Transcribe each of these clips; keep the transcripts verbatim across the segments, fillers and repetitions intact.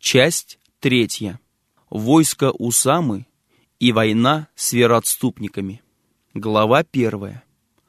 Часть третья. Войско Усамы и война с вероотступниками. Глава первая.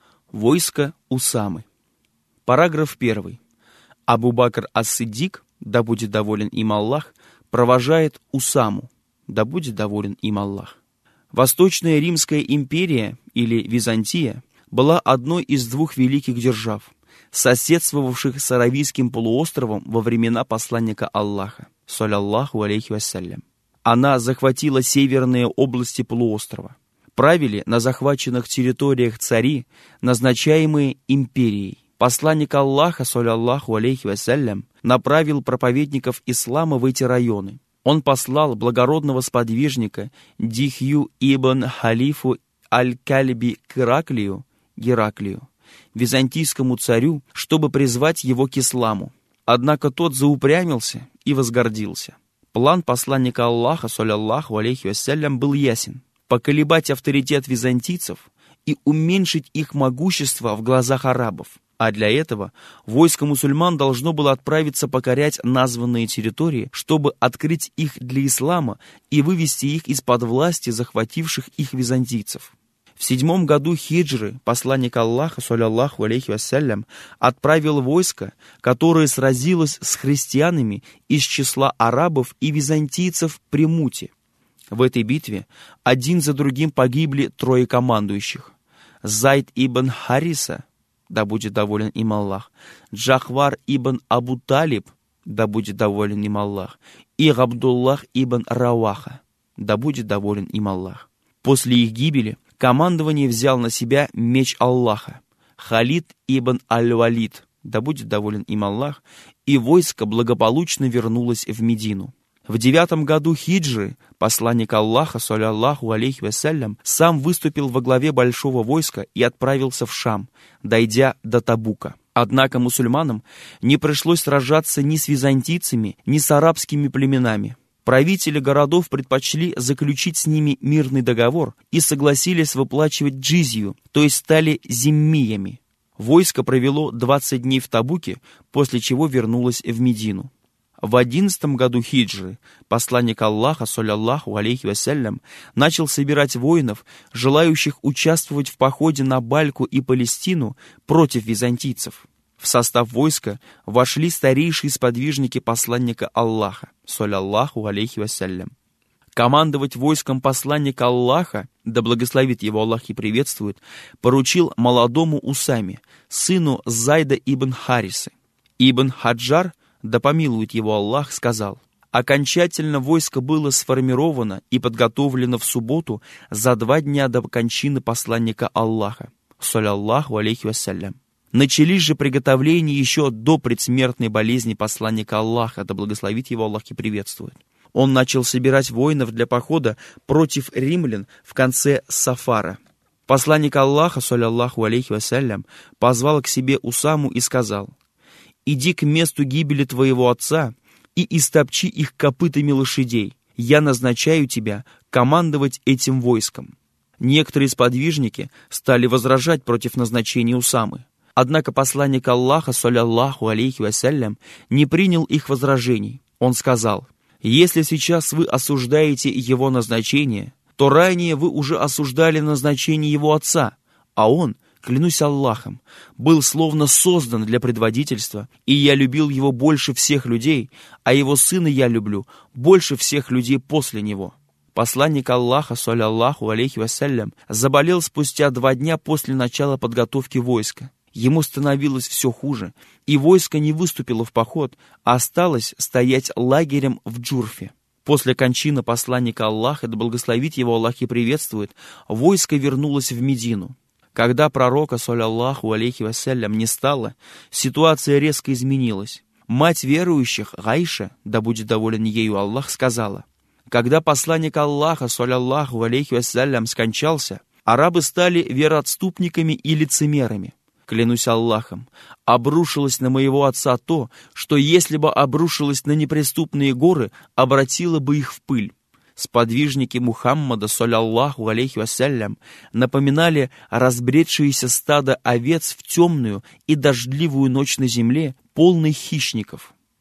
Войско Усамы. Параграф первый. Абу-Бакр ас-Сиддик, да будет доволен им Аллах, провожает Усаму, да будет доволен им Аллах. Восточная Римская империя, или Византия, была одной из двух великих держав, соседствовавших с Аравийским полуостровом во времена посланника Аллаха, саллаллаху алейхи вассалям. Она захватила северные области полуострова. Правили на захваченных территориях цари, назначаемые империей. Посланник Аллаха, саллаллаху алейхи вассалям, направил проповедников ислама в эти районы. Он послал благородного сподвижника Дихью ибн Халифу аль-Кальби к Ираклию, Гераклию, византийскому царю, чтобы призвать его к исламу. Однако тот заупрямился и возгордился. План посланника Аллаха, саллаллаху алейхи вассалям, был ясен: поколебать авторитет византийцев и уменьшить их могущество в глазах арабов. А для этого войско мусульман должно было отправиться покорять названные территории, чтобы открыть их для ислама и вывести их из-под власти захвативших их византийцев. В седьмом году хиджры посланник Аллаха, саллаллаху алейхи вассалям, отправил войско, которое сразилось с христианами из числа арабов и византийцев при Муте. В этой битве один за другим погибли трое командующих: Зайд ибн Хариса, да будет доволен им Аллах, Джахвар ибн Абу Талиб, да будет доволен им Аллах, и Абдуллах ибн Раваха, да будет доволен им Аллах. После их гибели командование взял на себя меч Аллаха, Халид ибн Аль-Валид, да будет доволен им Аллах, и войско благополучно вернулось в Медину. В девятом году хиджры посланник Аллаха, саллаллаху алейхи вассалям, сам выступил во главе большого войска и отправился в Шам, дойдя до Табука. Однако мусульманам не пришлось сражаться ни с византийцами, ни с арабскими племенами. Правители городов предпочли заключить с ними мирный договор и согласились выплачивать джизью, то есть стали зиммиями. Войско провело двадцать дней в Табуке, после чего вернулось в Медину. В одиннадцатом году хиджры посланник Аллаха, саллаллаху алейхи вассалям, начал собирать воинов, желающих участвовать в походе на Бальку и Палестину против византийцев. В состав войска вошли старейшие сподвижники посланника Аллаха, саллаллаху алейхи вассалям. Командовать войском посланника Аллаха, да благословит его Аллах и приветствует, поручил молодому Усаме, сыну Зайда ибн Харисы. Ибн Хаджар, да помилует его Аллах, сказал: окончательно войско было сформировано и подготовлено в субботу за два дня до кончины посланника Аллаха, саллаллаху алейхи вассалям. Начались же приготовления еще до предсмертной болезни посланника Аллаха, да благословит его Аллах и приветствует. Он начал собирать воинов для похода против римлян в конце Сафара. Посланник Аллаха, саллаллаху алейхи вассалям, позвал к себе Усаму и сказал: иди к месту гибели твоего отца и истопчи их копытами лошадей. Я назначаю тебя командовать этим войском. Некоторые сподвижники стали возражать против назначения Усамы. Однако посланник Аллаха, саллаллаху алейхи вассалям, не принял их возражений. Он сказал: если сейчас вы осуждаете его назначение, то ранее вы уже осуждали назначение его отца, а он, клянусь Аллахом, был словно создан для предводительства, и я любил его больше всех людей, а его сына я люблю больше всех людей после него. Посланник Аллаха, саллаллаху алейхи вассалям, заболел спустя два дня после начала подготовки войска. Ему становилось все хуже, и войско не выступило в поход, а осталось стоять лагерем в Джурфе. После кончины посланника Аллаха, да благословит его Аллах и приветствует, войско вернулось в Медину. Когда пророка, саллаллаху алейхи вассалям, не стало, ситуация резко изменилась. Мать верующих, Гайша, да будет доволен ею Аллах, сказала: когда посланник Аллаха, саллаллаху алейхи вассалям, скончался, арабы стали вероотступниками и лицемерами. Клянусь Аллахом, обрушилось на моего отца то, что если бы обрушилось на неприступные горы, обратило бы их в пыль. Сподвижники Мухаммада, саллаллаху алейхи вассалям, напоминали разбредшееся стадо овец в темную и дождливую ночь на земле, полной хищников.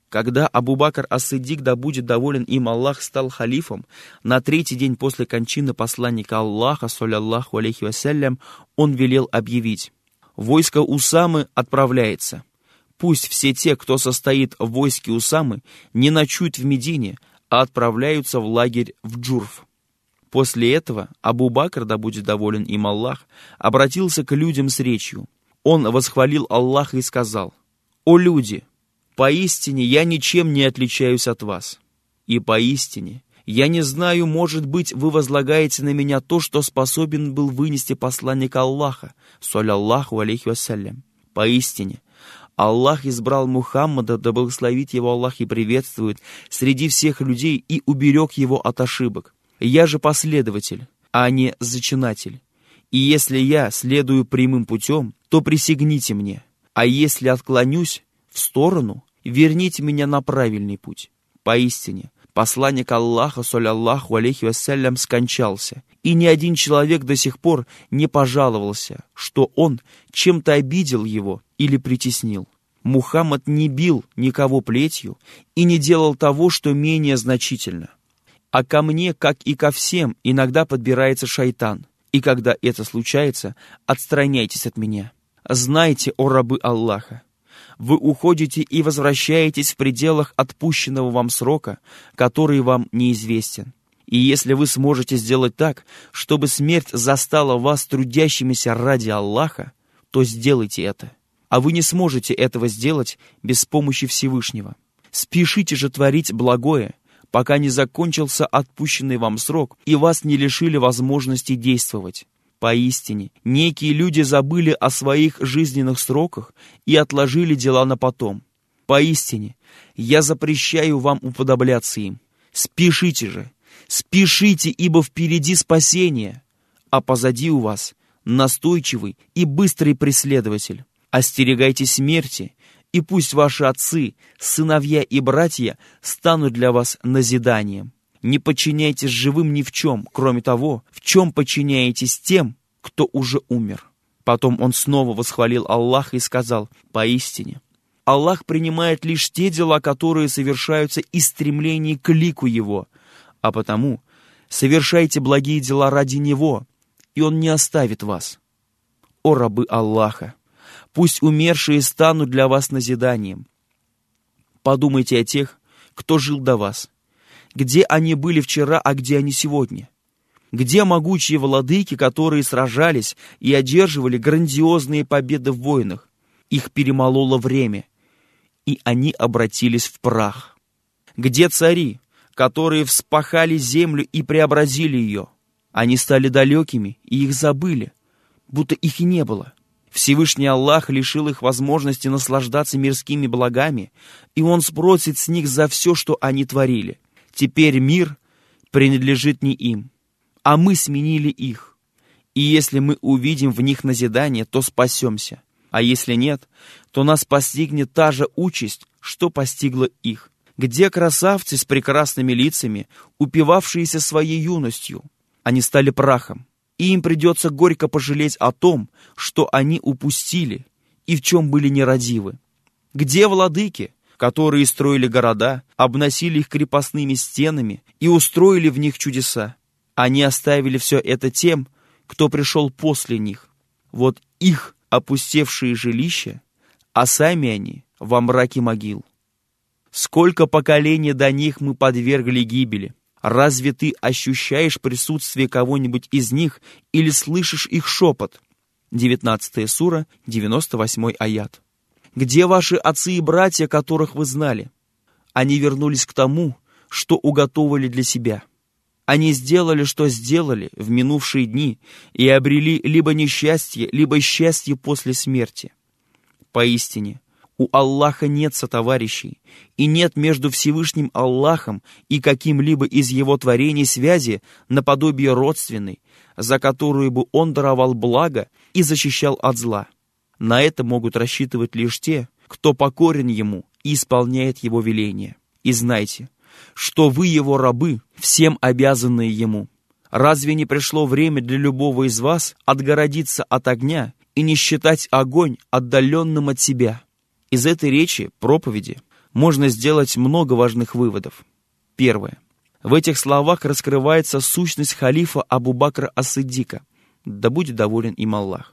Когда Абу-Бакр ас-Сиддик, да будет доволен им Аллах, стал халифом, на третий день после кончины посланника Аллаха, саллаллаху алейхи вассалям, он велел объявить: «Войско Усамы отправляется. Пусть все те, кто состоит в войске Усамы, не ночуют в Медине, а отправляются в лагерь в Джурф». После этого Абу-Бакр, да будет доволен им Аллах, обратился к людям с речью. Он восхвалил Аллаха и сказал: «О люди! Поистине я ничем не отличаюсь от вас. И поистине я не знаю, может быть, вы возлагаете на меня то, что способен был вынести посланник Аллаха, саллаллаху алейхи вассалям. Поистине Аллах избрал Мухаммада, да благословит его Аллах и приветствует, среди всех людей и уберег его от ошибок. Я же последователь, а не зачинатель. И если я следую прямым путем, то присягните мне, а если отклонюсь в сторону, верните меня на правильный путь. Поистине, посланник Аллаха, саллаллаху алейхи вассалям, скончался, и ни один человек до сих пор не пожаловался, что он чем-то обидел его или притеснил. Мухаммад не бил никого плетью и не делал того, что менее значительно. А ко мне, как и ко всем, иногда подбирается шайтан, и когда это случается, отстраняйтесь от меня. Знайте, о рабы Аллаха, вы уходите и возвращаетесь в пределах отпущенного вам срока, который вам неизвестен. И если вы сможете сделать так, чтобы смерть застала вас трудящимися ради Аллаха, то сделайте это. А вы не сможете этого сделать без помощи Всевышнего. Спешите же творить благое, пока не закончился отпущенный вам срок и вас не лишили возможности действовать. Поистине, некие люди забыли о своих жизненных сроках и отложили дела на потом. Поистине, я запрещаю вам уподобляться им. Спешите же, спешите, ибо впереди спасение, а позади у вас настойчивый и быстрый преследователь. Остерегайтесь смерти, и пусть ваши отцы, сыновья и братья станут для вас назиданием. Не подчиняйтесь живым ни в чем, кроме того, в чем подчиняетесь тем, кто уже умер». Потом он снова восхвалил Аллаха и сказал: «Поистине, Аллах принимает лишь те дела, которые совершаются из стремлений к лику Его, а потому совершайте благие дела ради Него, и Он не оставит вас. О рабы Аллаха! Пусть умершие станут для вас назиданием. Подумайте о тех, кто жил до вас. Где они были вчера, а где они сегодня? Где могучие владыки, которые сражались и одерживали грандиозные победы в войнах? Их перемололо время, и они обратились в прах. Где цари, которые вспахали землю и преобразили ее? Они стали далекими, и их забыли, будто их и не было. Всевышний Аллах лишил их возможности наслаждаться мирскими благами, и Он спросит с них за все, что они творили. Теперь мир принадлежит не им, а мы сменили их. И если мы увидим в них назидание, то спасемся. А если нет, то нас постигнет та же участь, что постигла их. Где красавцы с прекрасными лицами, упивавшиеся своей юностью? Они стали прахом, и им придется горько пожалеть о том, что они упустили и в чем были нерадивы. Где владыки, которые строили города, обносили их крепостными стенами и устроили в них чудеса? Они оставили все это тем, кто пришел после них. Вот их опустевшие жилища, а сами они во мраке могил. Сколько поколений до них мы подвергли гибели. Разве ты ощущаешь присутствие кого-нибудь из них или слышишь их шепот? девятнадцатая сура, девяносто восьмой аят. Где ваши отцы и братья, которых вы знали? Они вернулись к тому, что уготовили для себя. Они сделали, что сделали в минувшие дни, и обрели либо несчастье, либо счастье после смерти. Поистине, у Аллаха нет сотоварищей, и нет между Всевышним Аллахом и каким-либо из Его творений связи наподобие родственной, за которую бы Он даровал благо и защищал от зла. На это могут рассчитывать лишь те, кто покорен Ему и исполняет Его веления. И знайте, что вы Его рабы, всем обязанные Ему. Разве не пришло время для любого из вас отгородиться от огня и не считать огонь отдаленным от себя? Из этой речи, проповеди, можно сделать много важных выводов. Первое. В этих словах раскрывается сущность халифа Абу Бакра ас-Сиддика, да будет доволен им Аллах.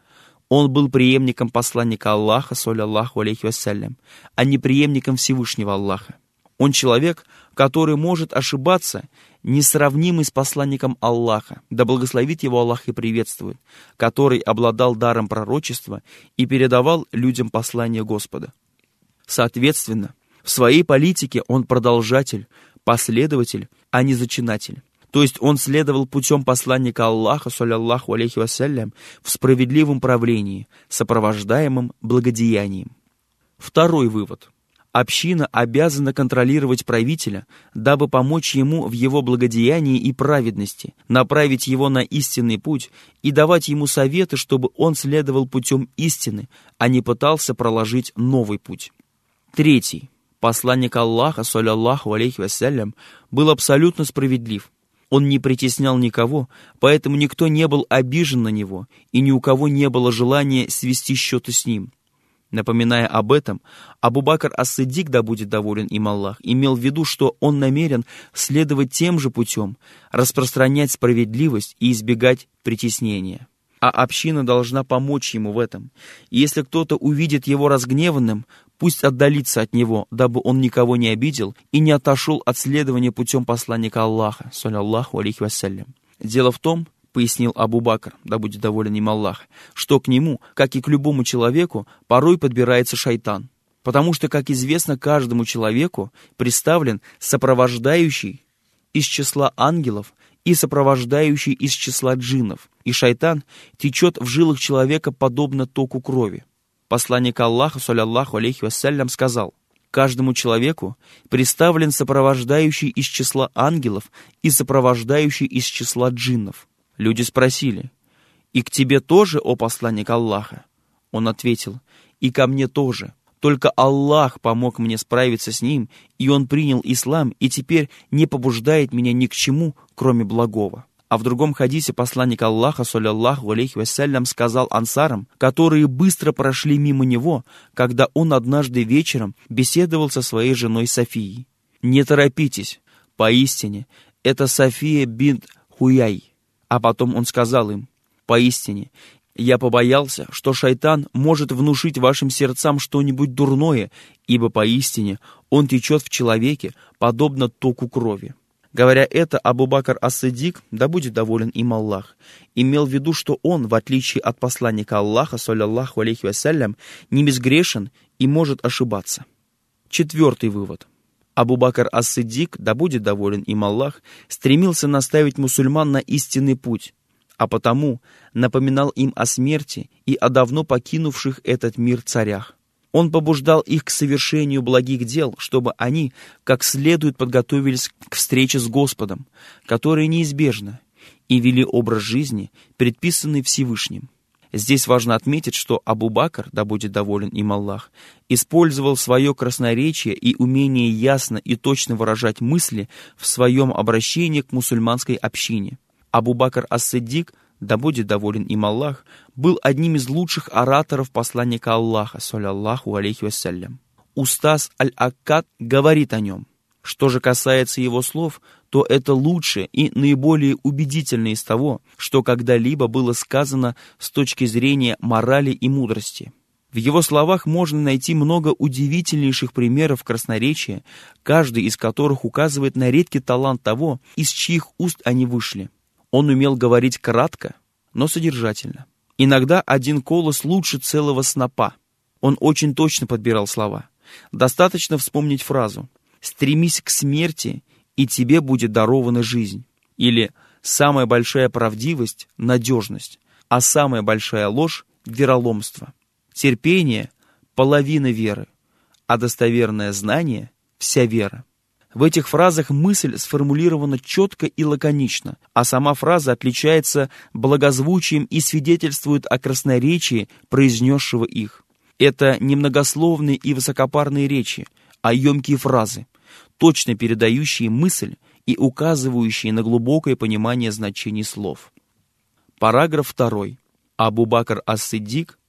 Он был преемником посланника Аллаха, саллаллаху алейхи вассалям, а не преемником Всевышнего Аллаха. Он человек, который может ошибаться, несравнимый с посланником Аллаха, да благословит его Аллах и приветствует, который обладал даром пророчества и передавал людям послание Господа. Соответственно, в своей политике он продолжатель, последователь, а не зачинатель. То есть он следовал путем посланника Аллаха, саллаллаху алейхи вассалям, в справедливом правлении, сопровождаемом благодеянием. Второй вывод. Община обязана контролировать правителя, дабы помочь ему в его благодеянии и праведности, направить его на истинный путь и давать ему советы, чтобы он следовал путем истины, а не пытался проложить новый путь. Третий. Посланник Аллаха, саллаллаху алейхи вассалям, был абсолютно справедлив. Он не притеснял никого, поэтому никто не был обижен на него, и ни у кого не было желания свести счеты с ним. Напоминая об этом, Абу Бакр ас-Сиддик, да будет доволен им Аллах, имел в виду, что он намерен следовать тем же путем, распространять справедливость и избегать притеснения. А община должна помочь ему в этом. И если кто-то увидит его разгневанным, пусть отдалится от него, дабы он никого не обидел и не отошел от следования путем посланника Аллаха, саллаллаху алейхи вассалям. Дело в том, пояснил Абу Бакр, да будет доволен им Аллах, что к нему, как и к любому человеку, порой подбирается шайтан. Потому что, как известно, каждому человеку представлен сопровождающий из числа ангелов и сопровождающий из числа джиннов, и шайтан течет в жилах человека подобно току крови. Посланник Аллаха, саллаллаху алейхи вассалям, сказал: каждому человеку представлен сопровождающий из числа ангелов и сопровождающий из числа джиннов. Люди спросили: «И к тебе тоже, о посланник Аллаха?» Он ответил: «И ко мне тоже. Только Аллах помог мне справиться с ним, и он принял ислам, и теперь не побуждает меня ни к чему, кроме благого». А в другом хадисе посланник Аллаха, саллаллаху алейхи вассалям, сказал ансарам, которые быстро прошли мимо него, когда он однажды вечером беседовал со своей женой Софией: «Не торопитесь, поистине, это София бинт Хуяй». А потом он сказал им: «Поистине, я побоялся, что шайтан может внушить вашим сердцам что-нибудь дурное, ибо поистине он течет в человеке, подобно току крови». Говоря это, Абу Бакр ас-Сиддик, да будет доволен им Аллах, имел в виду, что он, в отличие от посланника Аллаха, саллаллаху алейхи вассалям, не безгрешен и может ошибаться. Четвертый вывод. Абу Бакр ас-Сиддик, да будет доволен им Аллах, стремился наставить мусульман на истинный путь, а потому напоминал им о смерти и о давно покинувших этот мир царях. Он побуждал их к совершению благих дел, чтобы они как следует подготовились к встрече с Господом, которая неизбежна, и вели образ жизни, предписанный Всевышним. Здесь важно отметить, что Абу Бакр, да будет доволен им Аллах, использовал свое красноречие и умение ясно и точно выражать мысли в своем обращении к мусульманской общине. Абу Бакр ас-Сиддик, да будет доволен им Аллах, был одним из лучших ораторов посланника Аллаха, саллаллаху алейхи вассалям. Устаз Аль-Аккад говорит о нем. Что же касается его слов, то это лучшее и наиболее убедительное из того, что когда-либо было сказано с точки зрения морали и мудрости. В его словах можно найти много удивительнейших примеров красноречия, каждый из которых указывает на редкий талант того, из чьих уст они вышли. Он умел говорить кратко, но содержательно. Иногда один колос лучше целого снопа. Он очень точно подбирал слова. Достаточно вспомнить фразу: «Стремись к смерти, и тебе будет дарована жизнь». Или «Самая большая правдивость — надежность, а самая большая ложь — вероломство». Терпение — половина веры, а достоверное знание — вся вера. В этих фразах мысль сформулирована четко и лаконично, а сама фраза отличается благозвучием и свидетельствует о красноречии произнесшего их. Это не многословные и высокопарные речи, а емкие фразы, точно передающие мысль и указывающие на глубокое понимание значений слов. Параграф второй. Абу Бакр ас-Сиддик,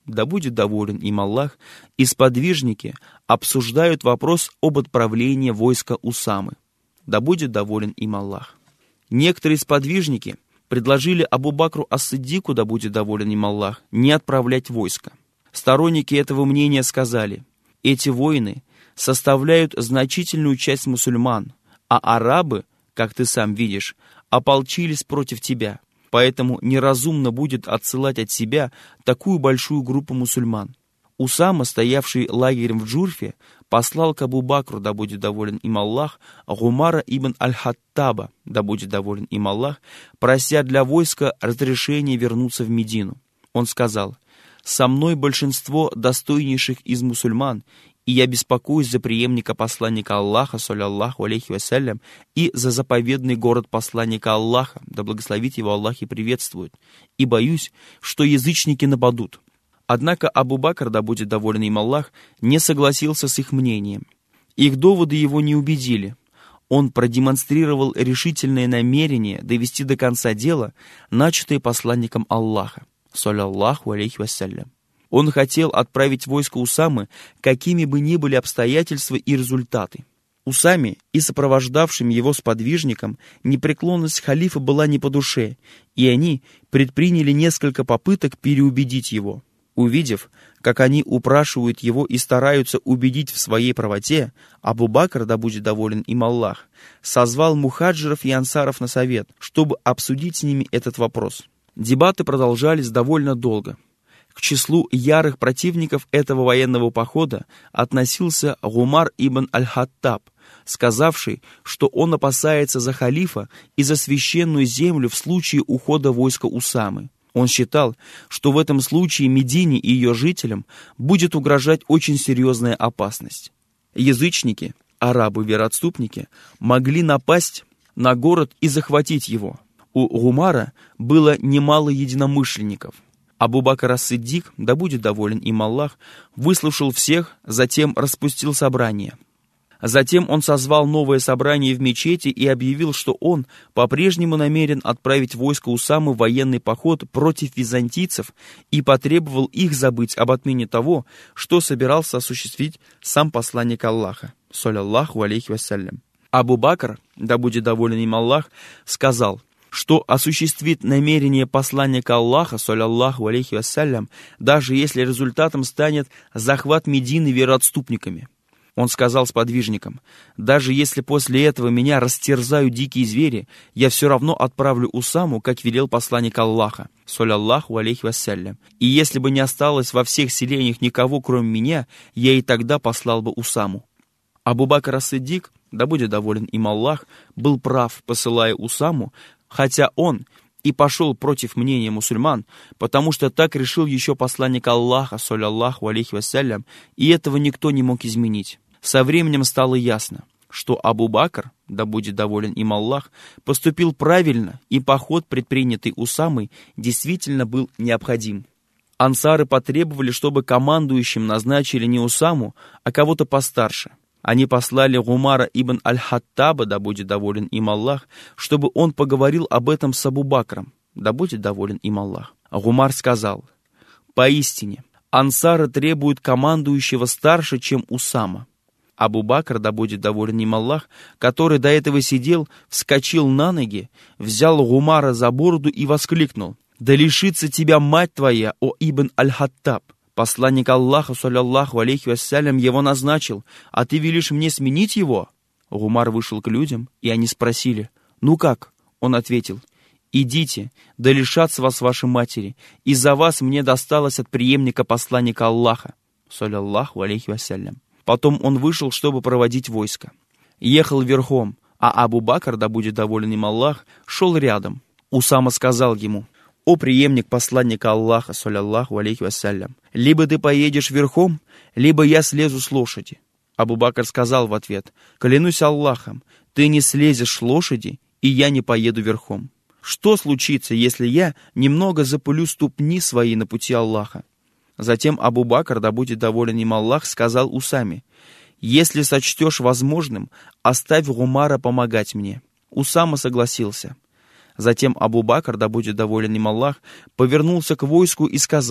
да будет доволен им Аллах, и сподвижники обсуждают вопрос об отправлении войска Усамы, да будет доволен им Аллах. Некоторые сподвижники предложили Абу Бакру ас-Сиддику, да будет доволен им Аллах, не отправлять войско. Сторонники этого мнения сказали: эти воины составляют значительную часть мусульман, а арабы, как ты сам видишь, ополчились против тебя, поэтому неразумно будет отсылать от себя такую большую группу мусульман. Усама, стоявший лагерем в Джурфе, послал к Абу Бакру, да будет доволен им Аллах, Гумара ибн аль-Хаттаба, да будет доволен им Аллах, прося для войска разрешения вернуться в Медину. Он сказал: «Со мной большинство достойнейших из мусульман, и я беспокоюсь за преемника посланника Аллаха, саллаллаху алейхи вассалям, и за заповедный город посланника Аллаха, да благословит его Аллах и приветствует, и боюсь, что язычники нападут». Однако Абу Бакр, да будет доволен им Аллах, не согласился с их мнением. Их доводы его не убедили. Он продемонстрировал решительное намерение довести до конца дело, начатое посланником Аллаха, саллаллаху алейхи вассалям. Он хотел отправить войско Усамы, какими бы ни были обстоятельства и результаты. Усаме и сопровождавшим его сподвижникам непреклонность халифа была не по душе, и они предприняли несколько попыток переубедить его. Увидев, как они упрашивают его и стараются убедить в своей правоте, Абу Бакр, да будет доволен им Аллах, созвал мухаджиров и ансаров на совет, чтобы обсудить с ними этот вопрос. Дебаты продолжались довольно долго. К числу ярых противников этого военного похода относился Гумар ибн аль-Хаттаб, сказавший, что он опасается за халифа и за священную землю в случае ухода войска Усамы. Он считал, что в этом случае Медине и ее жителям будет угрожать очень серьезная опасность. Язычники, арабы-вероотступники, могли напасть на город и захватить его. У Гумара было немало единомышленников. Абу Бакр ас-Сиддик, да будет доволен им Аллах, выслушал всех, затем распустил собрание. Затем он созвал новое собрание в мечети и объявил, что он по-прежнему намерен отправить войско Усамы в военный поход против византийцев и потребовал их забыть об отмене того, что собирался осуществить сам посланник Аллаха, саллаллаху алейхи вассалям. Абу Бакр, да будет доволен им Аллах, сказал, что осуществит намерение посланника Аллаха, саллаллаху алейхи вассалям, даже если результатом станет захват Медины вероотступниками. Он сказал сподвижникам: «Даже если после этого меня растерзают дикие звери, я все равно отправлю Усаму, как велел посланник Аллаха, саллаллаху алейхи вассалям. И если бы не осталось во всех селениях никого, кроме меня, я и тогда послал бы Усаму». Абу Бакр ас-Сиддик, да будет доволен им Аллах, был прав, посылая Усаму, хотя он и пошел против мнения мусульман, потому что так решил еще посланник Аллаха, саллаллаху алейхи вассалям, и этого никто не мог изменить. Со временем стало ясно, что Абу Бакр, да будет доволен им Аллах, поступил правильно, и поход, предпринятый Усамой, действительно был необходим. Ансары потребовали, чтобы командующим назначили не Усаму, а кого-то постарше. Они послали Гумара ибн аль-Хаттаба, да будет доволен им Аллах, чтобы он поговорил об этом с Абу Бакром, да будет доволен им Аллах. Гумар сказал: «Поистине, ансары требуют командующего старше, чем Усама». Абу Бакр, да будет доволен им Аллах, который до этого сидел, вскочил на ноги, взял Гумара за бороду и воскликнул: «Да лишится тебя мать твоя, о ибн аль-Хаттаб! Посланник Аллаха, саллаллаху алейхи вассалям, его назначил, а ты велишь мне сменить его?» Гумар вышел к людям, и они спросили: «Ну как?» Он ответил: «Идите, да лишатся вас ваши матери, из-за вас мне досталось от преемника посланника Аллаха, саллаллаху алейхи вассалям». Потом он вышел, чтобы проводить войско. Ехал верхом, а Абу Бакр, да будет доволен им Аллах, шел рядом. Усама сказал ему: «О преемник посланника Аллаха, саллаллаху алейхи вассалям, либо ты поедешь верхом, либо я слезу с лошади». Абу Бакр сказал в ответ: «Клянусь Аллахом, ты не слезешь с лошади, и я не поеду верхом. Что случится, если я немного запылю ступни свои на пути Аллаха?» Затем Абу Бакр, да будет доволен им Аллах, сказал Усаме: «Если сочтешь возможным, оставь Гумара помогать мне». Усама согласился. Затем Абу Бакр, да будет доволен им Аллах, повернулся к войску и сказал: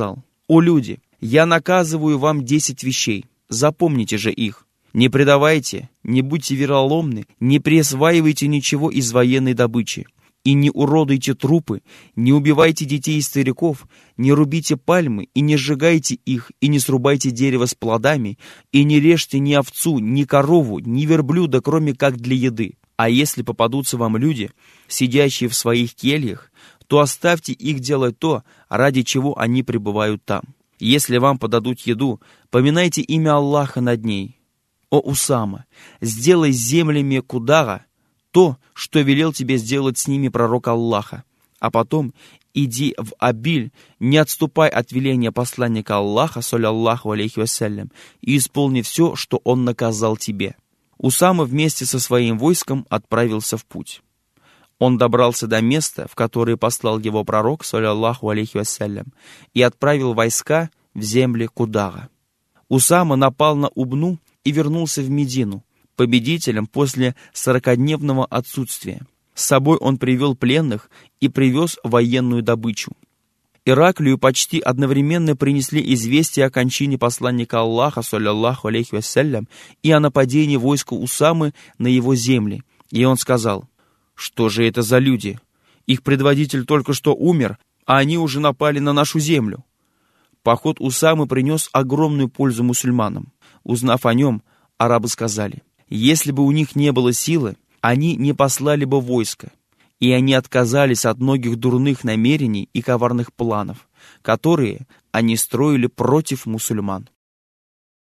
«О люди, я наказываю вам десять вещей, запомните же их. Не предавайте, не будьте вероломны, не присваивайте ничего из военной добычи, и не уродуйте трупы, не убивайте детей и стариков, не рубите пальмы, и не сжигайте их, и не срубайте дерево с плодами, и не режьте ни овцу, ни корову, ни верблюда, кроме как для еды. А если попадутся вам люди, сидящие в своих кельях, то оставьте их делать то, ради чего они пребывают там. Если вам подадут еду, поминайте имя Аллаха над ней. О Усама, сделай с землями Кудара то, что велел тебе сделать с ними пророк Аллаха, а потом иди в Абиль, не отступай от веления посланника Аллаха, саллаллаху алейхи вассалям, и исполни все, что он наказал тебе». Усама вместе со своим войском отправился в путь. Он добрался до места, в которое послал его пророк, саллаллаху алейхи вассалям, и отправил войска в земли Кудара. Усама напал на Убну и вернулся в Медину, победителем после сорокадневного отсутствия. С собой он привел пленных и привез военную добычу. Ираклию почти одновременно принесли известие о кончине посланника Аллаха, саллаллаху алейхи вассалям, и о нападении войска Усамы на его земли. И он сказал: «Что же это за люди? Их предводитель только что умер, а они уже напали на нашу землю». Поход Усамы принес огромную пользу мусульманам. Узнав о нем, арабы сказали: «Если бы у них не было силы, они не послали бы войско». И они отказались от многих дурных намерений и коварных планов, которые они строили против мусульман.